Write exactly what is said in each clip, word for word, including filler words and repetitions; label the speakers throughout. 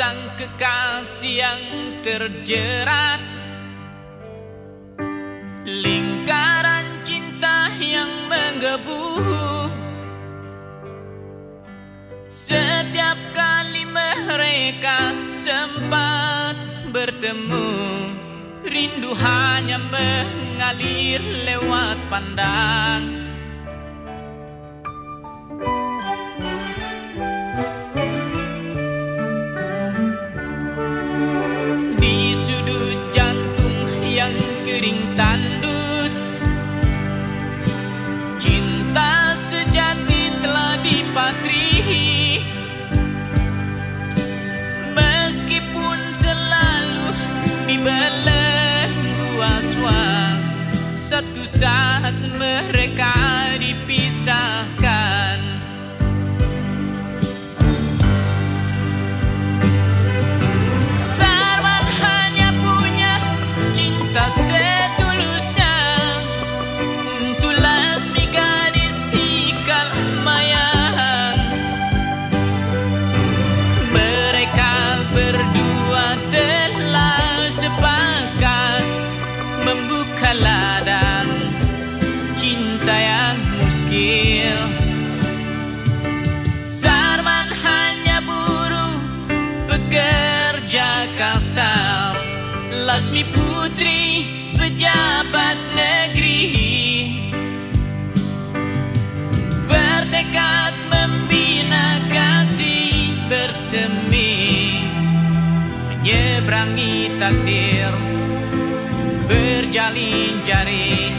Speaker 1: sang kekasih yang terjerat lingkaran cinta yang menggebu. Setiap kali mereka sempat bertemu, rindu hanya mengalir lewat pandang. Di sudut jantung yang kering tandus, cinta sejati telah dipatri. Meskipun selalu dibelenggu was-was, satu saat mereka dipisahkan. Sarman hanya punya cinta setulusnya untuk Lasmi, gadis Ikal Mayang. Mereka berdua telah sepakat membuka ladang cinta yang muskil. Sarman hanya buruh pekerja kasar, Lasmi putri pejabat negeri, bertekad membina kasih bersemi, menyeberangi takdir, berjalin jaring.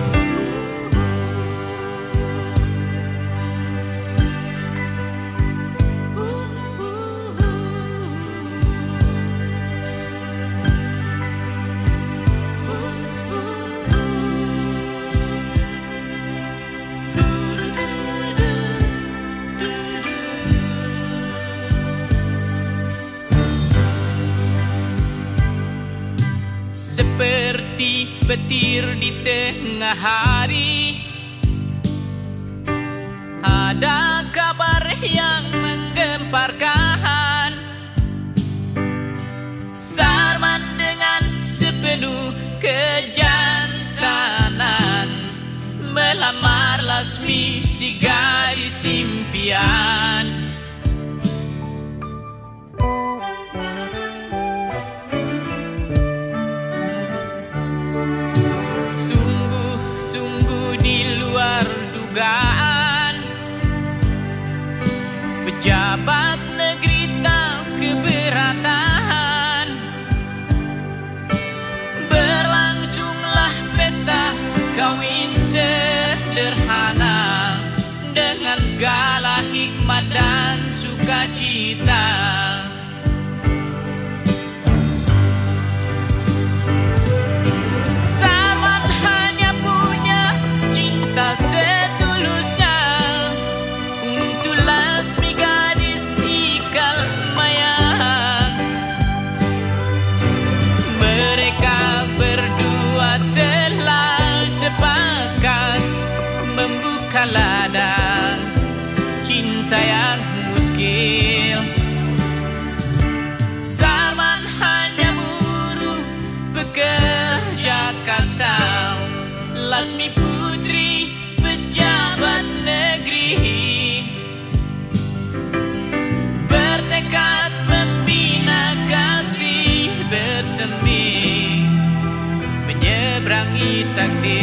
Speaker 1: Seperti petir di tengah hari, ada kabar yang menggemparkan. Sarman dengan sepenuh kejantanan melamar Lasmi, si gadis impian. Pejabat negeri tak keberatan, berlangsunglah pesta kawin sederhana dengan segala hikmat dan sukacita. Sarman hanya punya cinta setulusnya untuk Lasmi, gadis Ikal Mayang. Mereka berdua telah sepakat membuka ladang cinta yang muskil. Sarman hanya buruh pekerja kasar, Lasmi putri pejabat negeri, bertekad membina kasih bersemi, menyeberangi takdir.